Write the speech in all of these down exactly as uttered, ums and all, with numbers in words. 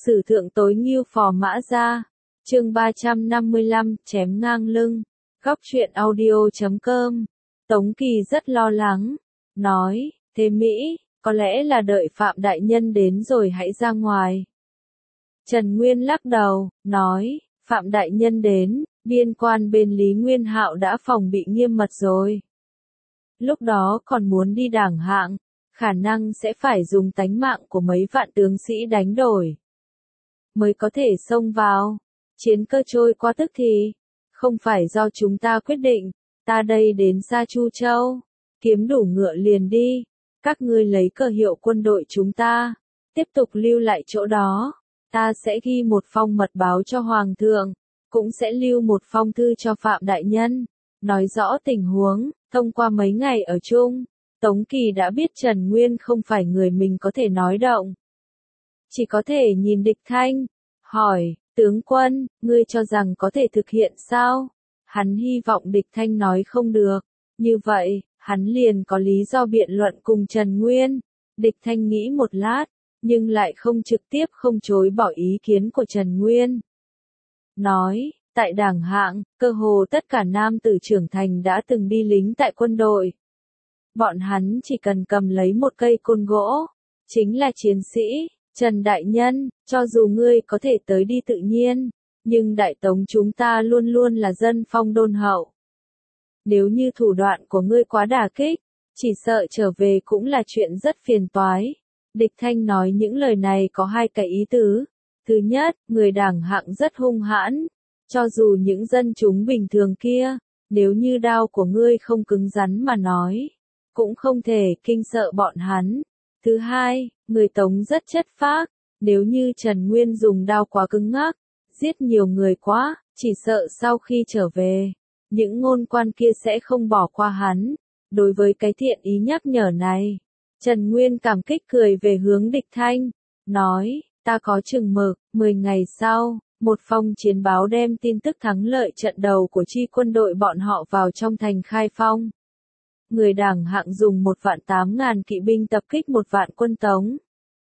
Sử thượng tối ngưu phò mã ra. Chương ba trăm năm mươi lăm, chém ngang lưng. Góc truyện audio chấm com. Tống Kỳ rất lo lắng. Nói, thế Mỹ, có lẽ là đợi Phạm Đại Nhân đến rồi hãy ra ngoài. Trần Nguyên lắc đầu, nói, Phạm Đại Nhân đến, biên quan bên Lý Nguyên Hạo đã phòng bị nghiêm mật rồi. Lúc đó còn muốn đi đảng hạng, khả năng sẽ phải dùng tánh mạng của mấy vạn tướng sĩ đánh đổi mới có thể xông vào. Chiến cơ trôi qua tức thì, không phải do chúng ta quyết định, ta đây đến xa Chu Châu, kiếm đủ ngựa liền đi, các ngươi lấy cờ hiệu quân đội chúng ta, tiếp tục lưu lại chỗ đó, ta sẽ ghi một phong mật báo cho Hoàng thượng, cũng sẽ lưu một phong thư cho Phạm Đại Nhân, nói rõ tình huống, thông qua mấy ngày ở chung, Tống Kỳ đã biết Trần Nguyên không phải người mình có thể nói động. Chỉ có thể nhìn Địch Thanh, hỏi, tướng quân, ngươi cho rằng có thể thực hiện sao? Hắn hy vọng Địch Thanh nói không được, như vậy, hắn liền có lý do biện luận cùng Trần Nguyên. Địch Thanh nghĩ một lát, nhưng lại không trực tiếp không chối bỏ ý kiến của Trần Nguyên. Nói, tại đảng hạng, cơ hồ tất cả nam tử trưởng thành đã từng đi lính tại quân đội. Bọn hắn chỉ cần cầm lấy một cây côn gỗ, chính là chiến sĩ. Trần Đại Nhân, cho dù ngươi có thể tới đi tự nhiên, nhưng Đại Tống chúng ta luôn luôn là dân phong đôn hậu. Nếu như thủ đoạn của ngươi quá đả kích, chỉ sợ trở về cũng là chuyện rất phiền toái. Địch Thanh nói những lời này có hai cái ý tứ. Thứ nhất, người đảng hạng rất hung hãn, cho dù những dân chúng bình thường kia, nếu như đao của ngươi không cứng rắn mà nói, cũng không thể kinh sợ bọn hắn. Thứ hai, người Tống rất chất phác, nếu như Trần Nguyên dùng đao quá cứng ngắc, giết nhiều người quá, chỉ sợ sau khi trở về, những ngôn quan kia sẽ không bỏ qua hắn. Đối với cái thiện ý nhắc nhở này, Trần Nguyên cảm kích cười về hướng Địch Thanh, nói, ta có chừng mực. Mười ngày sau, một phong chiến báo đem tin tức thắng lợi trận đầu của chi quân đội bọn họ vào trong thành Khai Phong. Người đảng hạng dùng một vạn tám ngàn kỵ binh tập kích một vạn quân Tống.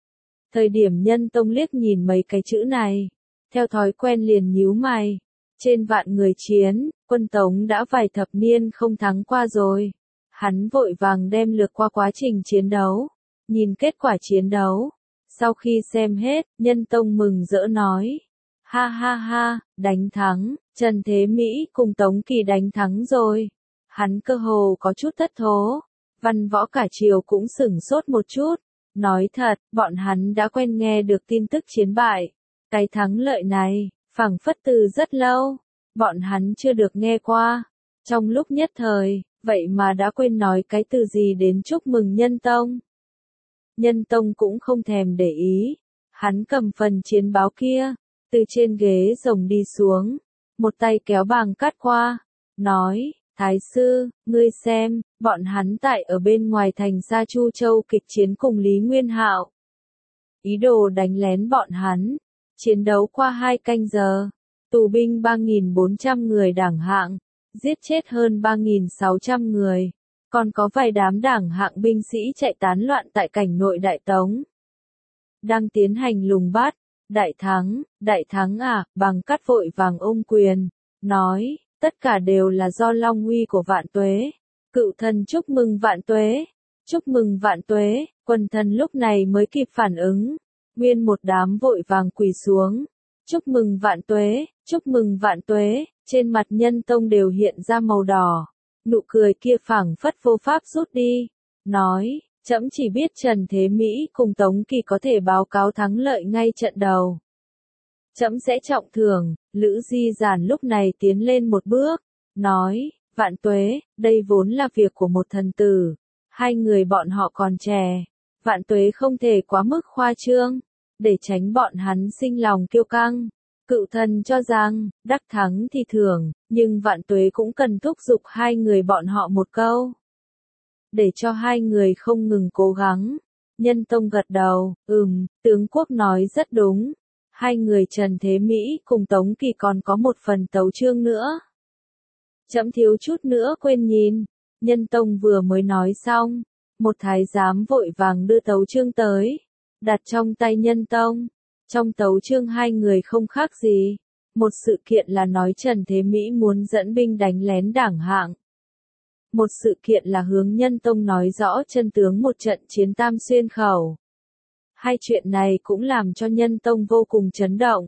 Thời điểm Nhân Tông liếc nhìn mấy cái chữ này, theo thói quen liền nhíu mày. Trên vạn người chiến, quân Tống đã vài thập niên không thắng qua rồi. Hắn vội vàng đem lược qua quá trình chiến đấu, nhìn kết quả chiến đấu. Sau khi xem hết, Nhân Tông mừng rỡ nói, ha ha ha, đánh thắng, Trần Thế Mỹ cùng Tống Kỳ đánh thắng rồi. Hắn cơ hồ có chút thất thố, văn võ cả triều cũng sửng sốt một chút, nói thật, bọn hắn đã quen nghe được tin tức chiến bại, cái thắng lợi này, phảng phất từ rất lâu, bọn hắn chưa được nghe qua, trong lúc nhất thời, vậy mà đã quên nói cái từ gì đến chúc mừng Nhân Tông. Nhân Tông cũng không thèm để ý, hắn cầm phần chiến báo kia, từ trên ghế rồng đi xuống, một tay kéo bàng cắt qua, nói, Thái sư, ngươi xem, bọn hắn tại ở bên ngoài thành Sa Chu Châu kịch chiến cùng Lý Nguyên Hạo. Ý đồ đánh lén bọn hắn, chiến đấu qua hai canh giờ, tù binh ba nghìn bốn trăm người đảng hạng, giết chết hơn ba nghìn sáu trăm người, còn có vài đám đảng hạng binh sĩ chạy tán loạn tại cảnh nội Đại Tống. Đang tiến hành lùng bắt, đại thắng, đại thắng à, Bàng Cát vội vàng ôm quyền, nói, tất cả đều là do Long uy của Vạn Tuế. Cựu thần chúc mừng Vạn Tuế, chúc mừng Vạn Tuế, quần thần lúc này mới kịp phản ứng, nguyên một đám vội vàng quỳ xuống, chúc mừng Vạn Tuế, chúc mừng Vạn Tuế, trên mặt Nhân Tông đều hiện ra màu đỏ, nụ cười kia phảng phất vô pháp rút đi, nói, trẫm chỉ biết Trần Thế Mỹ cùng Tống Kỳ có thể báo cáo thắng lợi ngay trận đầu. Trẫm sẽ trọng thưởng. Lữ Di Giản lúc này tiến lên một bước, nói, Vạn Tuế, đây vốn là việc của một thần tử, hai người bọn họ còn trẻ, Vạn Tuế không thể quá mức khoa trương, để tránh bọn hắn sinh lòng kiêu căng. Cựu thần cho rằng, đắc thắng thì thưởng, nhưng Vạn Tuế cũng cần thúc giục hai người bọn họ một câu, để cho hai người không ngừng cố gắng. Nhân Tông gật đầu, ừm, tướng quốc nói rất đúng. Hai người Trần Thế Mỹ cùng Tống Kỳ còn có một phần tấu chương nữa. Trẫm thiếu chút nữa quên nhìn. Nhân Tông vừa mới nói xong, một thái giám vội vàng đưa tấu chương tới, đặt trong tay Nhân Tông. Trong tấu chương hai người không khác gì. Một sự kiện là nói Trần Thế Mỹ muốn dẫn binh đánh lén Đảng Hạng. Một sự kiện là hướng Nhân Tông nói rõ chân tướng một trận chiến Tam Xuyên Khẩu. Hai chuyện này cũng làm cho Nhân Tông vô cùng chấn động.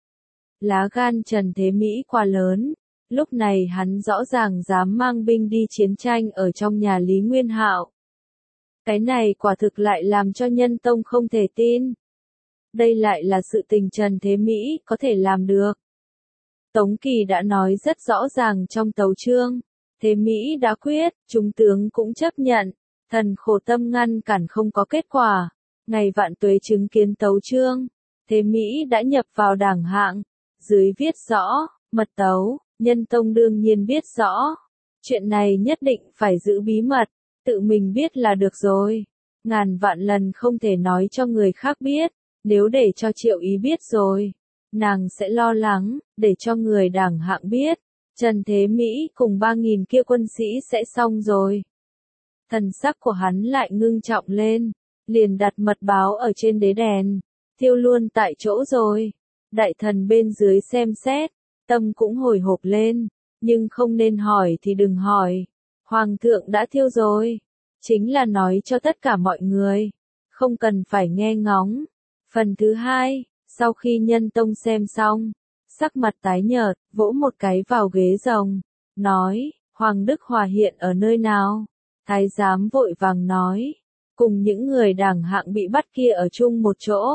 Lá gan Trần Thế Mỹ quá lớn, lúc này hắn rõ ràng dám mang binh đi chiến tranh ở trong nhà Lý Nguyên Hạo. Cái này quả thực lại làm cho Nhân Tông không thể tin. Đây lại là sự tình Trần Thế Mỹ có thể làm được. Tống Kỳ đã nói rất rõ ràng trong tấu chương. Thế Mỹ đã quyết, chúng tướng cũng chấp nhận. Thần khổ tâm ngăn cản không có kết quả. Ngày Vạn Tuế chứng kiến tấu chương. Thế Mỹ đã nhập vào Đảng Hạng. Dưới viết rõ, mật tấu, Nhân Tông đương nhiên biết rõ. Chuyện này nhất định phải giữ bí mật. Tự mình biết là được rồi. Ngàn vạn lần không thể nói cho người khác biết. Nếu để cho Triệu Ý biết rồi, nàng sẽ lo lắng, để cho người Đảng Hạng biết. Trần Thế Mỹ cùng ba nghìn kia quân sĩ sẽ xong rồi. Thần sắc của hắn lại ngưng trọng lên, liền đặt mật báo ở trên đế đèn, thiêu luôn tại chỗ rồi. Đại thần bên dưới xem xét, tâm cũng hồi hộp lên, nhưng không nên hỏi thì đừng hỏi. Hoàng thượng đã thiêu rồi, chính là nói cho tất cả mọi người, không cần phải nghe ngóng. Phần thứ hai, sau khi Nhân Tông xem xong, sắc mặt tái nhợt, vỗ một cái vào ghế rồng, nói, Hoàng Đức Hòa hiện ở nơi nào? Thái giám vội vàng nói, cùng những người Đảng Hạng bị bắt kia ở chung một chỗ.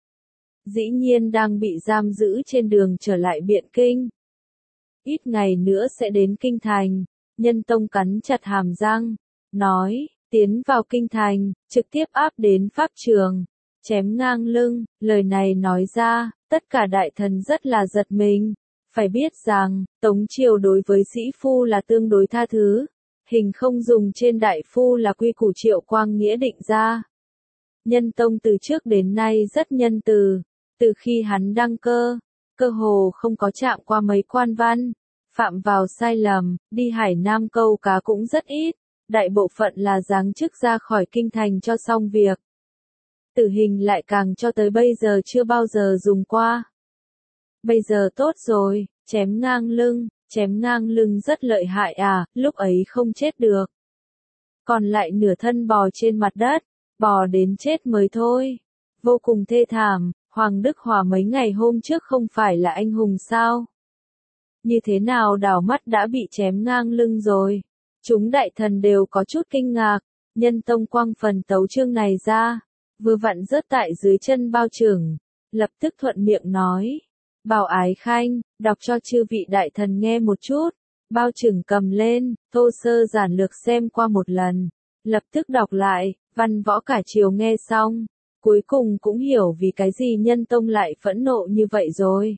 Dĩ nhiên đang bị giam giữ trên đường trở lại Biện Kinh. Ít ngày nữa sẽ đến Kinh Thành. Nhân Tông cắn chặt hàm răng, nói, tiến vào Kinh Thành, trực tiếp áp đến Pháp Trường, chém ngang lưng. Lời này nói ra, tất cả đại thần rất là giật mình. Phải biết rằng, Tống Triều đối với sĩ phu là tương đối tha thứ. Hình không dùng trên đại phu là quy củ Triệu Quang Nghĩa định ra. Nhân Tông từ trước đến nay rất nhân từ. Từ khi hắn đăng cơ, cơ hồ không có chạm qua mấy quan văn. Phạm vào sai lầm, đi Hải Nam câu cá cũng rất ít. Đại bộ phận là giáng chức ra khỏi kinh thành cho xong việc. Tử hình lại càng cho tới bây giờ chưa bao giờ dùng qua. Bây giờ tốt rồi, chém ngang lưng, chém ngang lưng rất lợi hại à, lúc ấy không chết được. Còn lại nửa thân bò trên mặt đất, bò đến chết mới thôi. Vô cùng thê thảm, Hoàng Đức Hòa mấy ngày hôm trước không phải là anh hùng sao? Như thế nào đảo mắt đã bị chém ngang lưng rồi? Chúng đại thần đều có chút kinh ngạc, Nhân Tông quăng phần tấu chương này ra, vừa vặn rớt tại dưới chân Bao Trưởng, lập tức thuận miệng nói. Bảo Ái Khanh, đọc cho chư vị đại thần nghe một chút. Bao Trưởng cầm lên, thô sơ giản lược xem qua một lần, lập tức đọc lại, văn võ cả triều nghe xong, cuối cùng cũng hiểu vì cái gì Nhân Tông lại phẫn nộ như vậy rồi.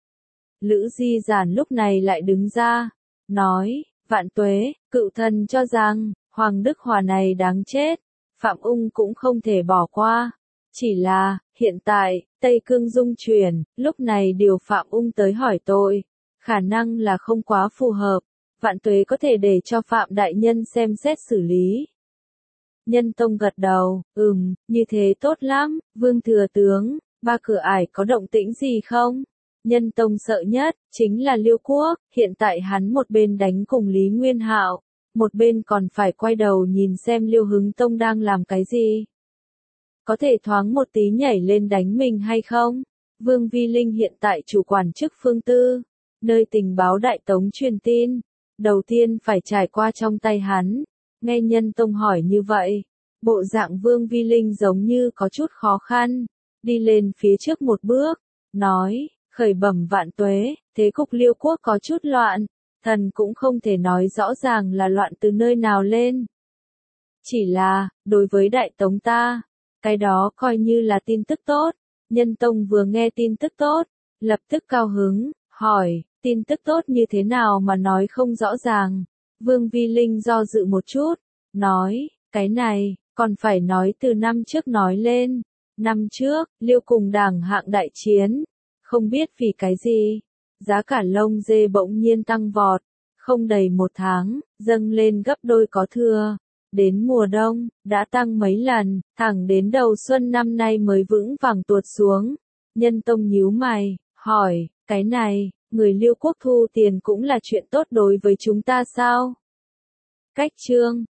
Lữ Di Giản lúc này lại đứng ra, nói, Vạn Tuế, cựu thần cho rằng, Hoàng Đức Hòa này đáng chết, Phạm Ung cũng không thể bỏ qua. Chỉ là, hiện tại, Tây Cương dung chuyển, lúc này điều Phạm Ung tới hỏi tội, khả năng là không quá phù hợp, Vạn Tuế có thể để cho Phạm Đại Nhân xem xét xử lý. Nhân Tông gật đầu, ừm, như thế tốt lắm, Vương Thừa Tướng, ba cửa ải có động tĩnh gì không? Nhân Tông sợ nhất, chính là Liêu Quốc, hiện tại hắn một bên đánh cùng Lý Nguyên Hạo, một bên còn phải quay đầu nhìn xem Liêu Hứng Tông đang làm cái gì. Có thể thoáng một tí nhảy lên đánh mình hay không? Vương Vi Linh hiện tại chủ quản chức Phương Tư, nơi tình báo Đại Tống truyền tin, đầu tiên phải trải qua trong tay hắn. Nghe Nhân Tông hỏi như vậy, bộ dạng Vương Vi Linh giống như có chút khó khăn, đi lên phía trước một bước, nói, khởi bẩm Vạn Tuế, thế cục Liêu Quốc có chút loạn, thần cũng không thể nói rõ ràng là loạn từ nơi nào lên. Chỉ là, đối với Đại Tống ta, cái đó coi như là tin tức tốt. Nhân Tông vừa nghe tin tức tốt, lập tức cao hứng, hỏi, tin tức tốt như thế nào mà nói không rõ ràng. Vương Vi Linh do dự một chút, nói, cái này, còn phải nói từ năm trước nói lên. Năm trước, Liêu cùng Đảng Hạng đại chiến, không biết vì cái gì, giá cả lông dê bỗng nhiên tăng vọt, không đầy một tháng, dâng lên gấp đôi có thừa. Đến mùa đông, đã tăng mấy lần, thẳng đến đầu xuân năm nay mới vững vàng tuột xuống. Nhân Tông nhíu mày, hỏi, cái này, người Liêu quốc thu tiền cũng là chuyện tốt đối với chúng ta sao? Cách chương